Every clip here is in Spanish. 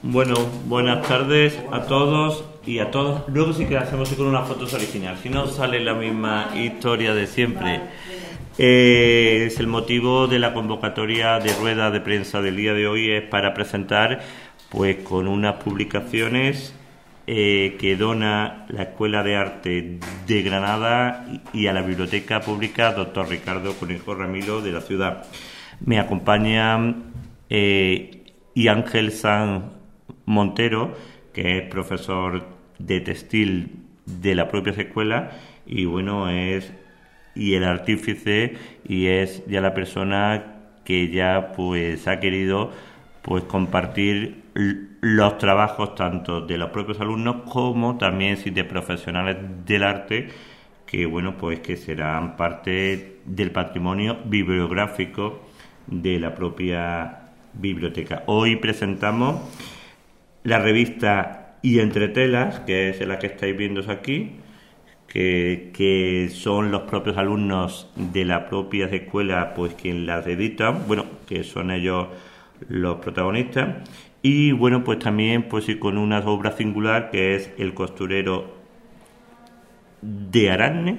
Bueno, buenas tardes a todos y a todas. Luego sí que hacemos con unas fotos originales, si no sale la misma historia de siempre. Es el motivo de la convocatoria de rueda de prensa del día de hoy, es para presentar pues con unas publicaciones que dona la Escuela de Arte de Granada y a la Biblioteca Pública Dr. Ricardo Conejo Ramilo de la ciudad. Me acompañan y Ángel San Montero, que es profesor de textil de la propia escuela y bueno, es el artífice y es ya la persona que ya pues ha querido pues compartir los trabajos tanto de los propios alumnos como también de profesionales del arte que bueno, pues que serán parte del patrimonio bibliográfico de la propia biblioteca. Hoy presentamos la revista Y Entre Telas, que es la que estáis viendo aquí, que son los propios alumnos de la propia escuela pues quien las editan, bueno, que son ellos los protagonistas, y bueno, pues también pues sí, con una obra singular que es El costurero de Arasne,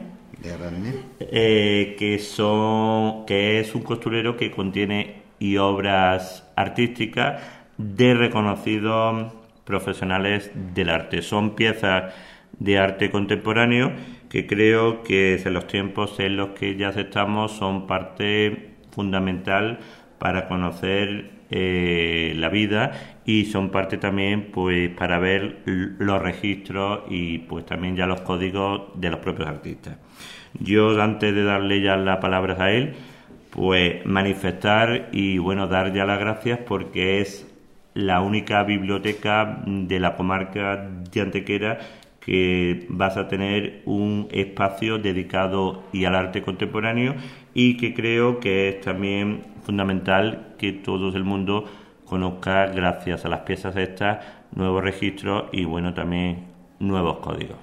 que es un costurero que contiene y obras artísticas de reconocidos profesionales del arte. Son piezas de arte contemporáneo que creo que en los tiempos en los que ya estamos son parte fundamental para conocer la vida y son parte también pues para ver los registros y pues también ya los códigos de los propios artistas. Yo, antes de darle ya las palabras a él, pues manifestar y bueno, dar ya las gracias porque es la única biblioteca de la comarca de Antequera que vas a tener un espacio dedicado y al arte contemporáneo y que creo que es también fundamental que todo el mundo conozca, gracias a las piezas estas, nuevos registros y bueno, también nuevos códigos.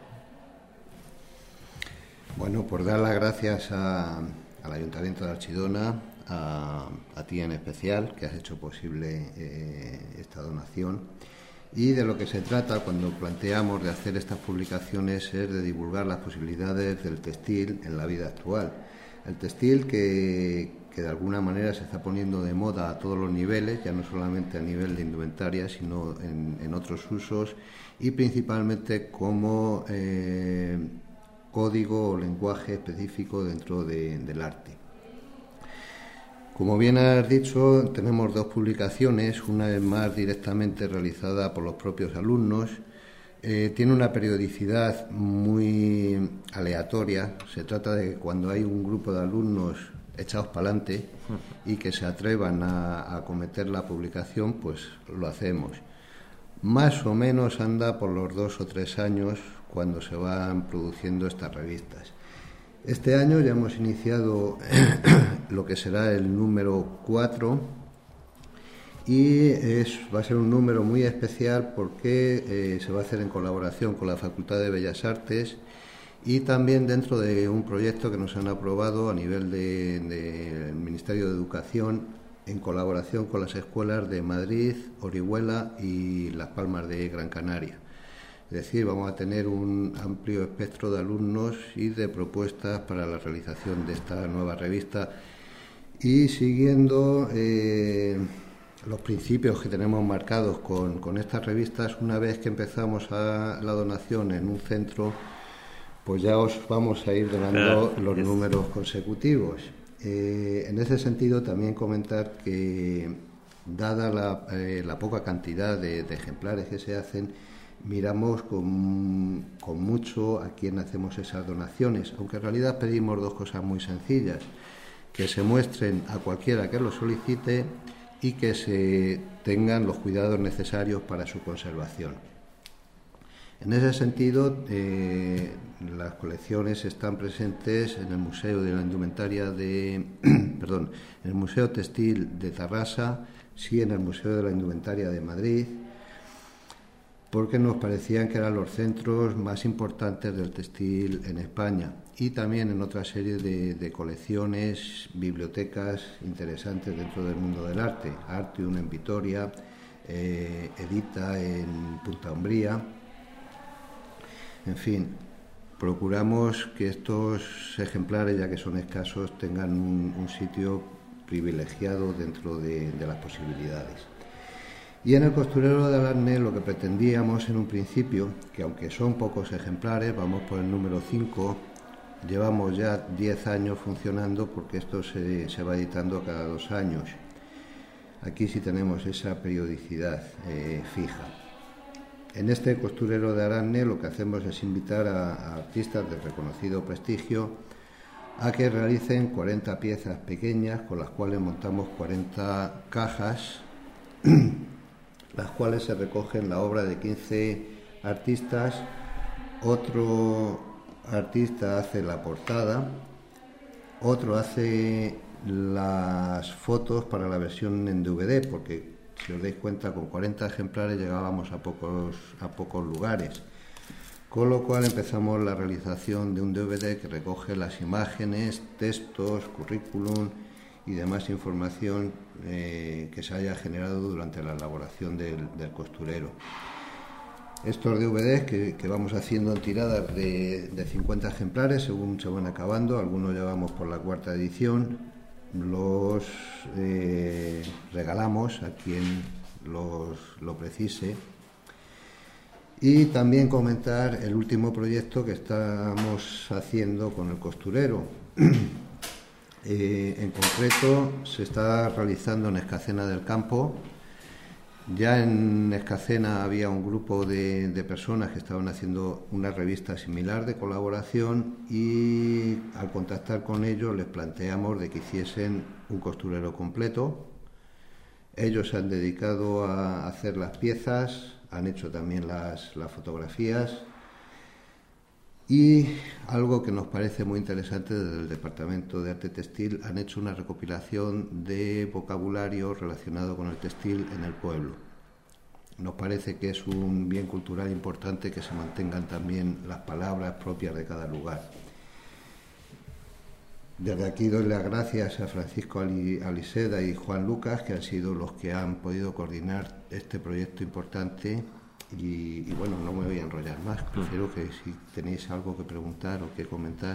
Bueno, por dar las gracias al Ayuntamiento de Archidona, a ti en especial, que has hecho posible esta donación. Y de lo que se trata cuando planteamos de hacer estas publicaciones es de divulgar las posibilidades del textil en la vida actual. El textil que de alguna manera se está poniendo de moda a todos los niveles, ya no solamente a nivel de indumentaria, sino en otros usos y principalmente como código o lenguaje específico dentro del arte. Como bien has dicho, tenemos dos publicaciones, una es más directamente realizada por los propios alumnos, tiene una periodicidad muy aleatoria, se trata de que cuando hay un grupo de alumnos echados para adelante y que se atrevan a acometer la publicación, pues lo hacemos. Más o menos anda por los 2 o 3 años cuando se van produciendo estas revistas. Este año ya hemos iniciado lo que será el número 4 y va a ser un número muy especial porque se va a hacer en colaboración con la Facultad de Bellas Artes y también dentro de un proyecto que nos han aprobado a nivel del Ministerio de Educación en colaboración con las escuelas de Madrid, Orihuela y Las Palmas de Gran Canaria. Es decir, vamos a tener un amplio espectro de alumnos y de propuestas para la realización de esta nueva revista. Y siguiendo los principios que tenemos marcados con estas revistas, una vez que empezamos la donación en un centro, pues ya os vamos a ir donando los números consecutivos. En ese sentido, también comentar que, dada la poca cantidad de ejemplares que se hacen, miramos con mucho a quién hacemos esas donaciones, aunque en realidad pedimos dos cosas muy sencillas: que se muestren a cualquiera que lo solicite y que se tengan los cuidados necesarios para su conservación. En ese sentido, las colecciones están presentes en el Museo de la Indumentaria en el Museo Textil de Tarrasa, sí en el Museo de la Indumentaria de Madrid, porque nos parecían que eran los centros más importantes del textil en España, y también en otra serie de colecciones, bibliotecas interesantes dentro del mundo del arte, Artium en Vitoria, edita en Punta Umbría. En fin, procuramos que estos ejemplares, ya que son escasos, tengan un sitio privilegiado dentro de las posibilidades. Y en el costurero de Alarne lo que pretendíamos en un principio, que aunque son pocos ejemplares, vamos por el número 5, llevamos ya 10 años funcionando porque esto se va editando cada 2 años. Aquí sí tenemos esa periodicidad fija. En este costurero de Alarne lo que hacemos es invitar a artistas de reconocido prestigio a que realicen 40 piezas pequeñas con las cuales montamos 40 cajas, las cuales se recogen la obra de 15 artistas. Otro artista hace la portada, otro hace las fotos para la versión en DVD, porque si os dais cuenta, con 40 ejemplares llegábamos a pocos lugares, con lo cual empezamos la realización de un DVD que recoge las imágenes, textos, currículum y demás información que se haya generado durante la elaboración del costurero. Estos DVDs que vamos haciendo en tiradas de 50 ejemplares según se van acabando, algunos ya vamos por la 4ª edición, los regalamos a quien lo precise. Y también comentar el último proyecto que estamos haciendo con el costurero. En concreto se está realizando en Escacena del Campo. Ya en Escacena había un grupo de personas que estaban haciendo una revista similar de colaboración, y al contactar con ellos les planteamos de que hiciesen un costurero completo. Ellos se han dedicado a hacer las piezas, han hecho también las fotografías. Y algo que nos parece muy interesante, desde el Departamento de Arte Textil han hecho una recopilación de vocabulario relacionado con el textil en el pueblo. Nos parece que es un bien cultural importante que se mantengan también las palabras propias de cada lugar. Desde aquí doy las gracias a Francisco Aliseda y Juan Lucas, que han sido los que han podido coordinar este proyecto importante. Y bueno, no me voy a enrollar más, prefiero que si tenéis algo que preguntar o que comentar.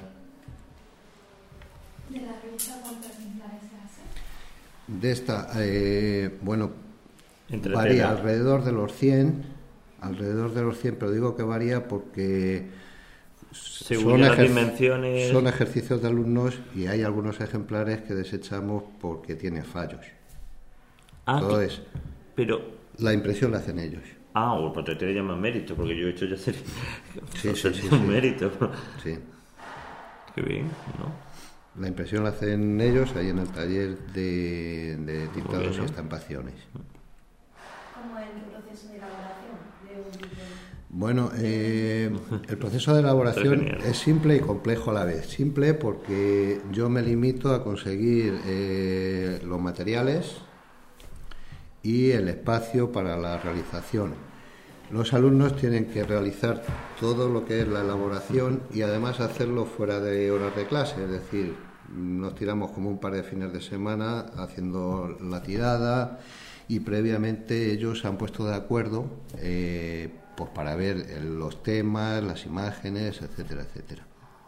¿De la revista cuántos ejemplares se hacen? De esta, bueno, varía alrededor de los 100, pero digo que varía porque según las dimensiones, son ejercicios de alumnos y hay algunos ejemplares que desechamos porque tienen fallos. Entonces, pero la impresión la hacen ellos. Pues te tiene ya más mérito, porque yo he hecho ya sería sí, un mérito. Sí. Qué bien, ¿no? La impresión la hacen ellos ahí en el taller de tintados y estampaciones. ¿Cómo es el proceso de elaboración de un libro? Bueno, el proceso de elaboración es simple y complejo a la vez. Simple porque yo me limito a conseguir los materiales y el espacio para la realización. Los alumnos tienen que realizar todo lo que es la elaboración y además hacerlo fuera de horas de clase, es decir, nos tiramos como un par de fines de semana haciendo la tirada, y previamente ellos se han puesto de acuerdo pues para ver los temas, las imágenes, etcétera, etcétera.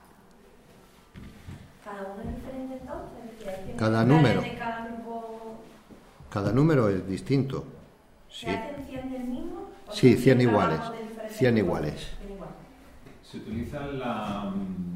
¿Cada uno es diferente entonces? Cada número. De cada grupo... Cada número es distinto. ¿Se Sí. hacen 100 del mismo? Sí, 100 iguales. 100 iguales. Se utiliza la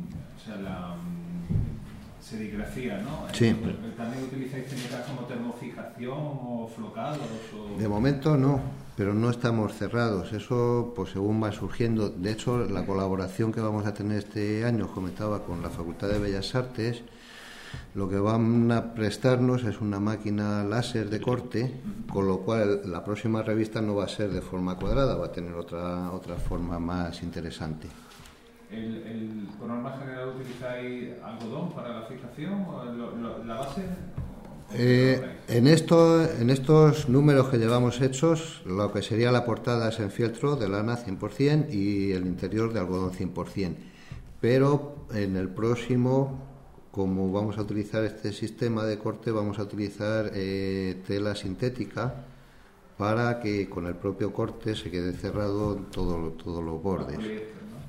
serigrafía, ¿no? Sí. ¿También utilizáis técnicas como termofijación o flocados? De momento no, pero no estamos cerrados. Eso, pues según va surgiendo. De hecho, la colaboración que vamos a tener este año, comentaba, con la Facultad de Bellas Artes, lo que van a prestarnos es una máquina láser de corte, con lo cual la próxima revista no va a ser de forma cuadrada, va a tener otra forma más interesante. ¿Por norma general utilizáis algodón para la fijación o la base? En estos números que llevamos hechos, lo que sería la portada es en fieltro de lana 100% y el interior de algodón 100%. Pero en el próximo, como vamos a utilizar este sistema de corte, vamos a utilizar tela sintética para que con el propio corte se quede cerrado todos los bordes. Poliéster, ¿no?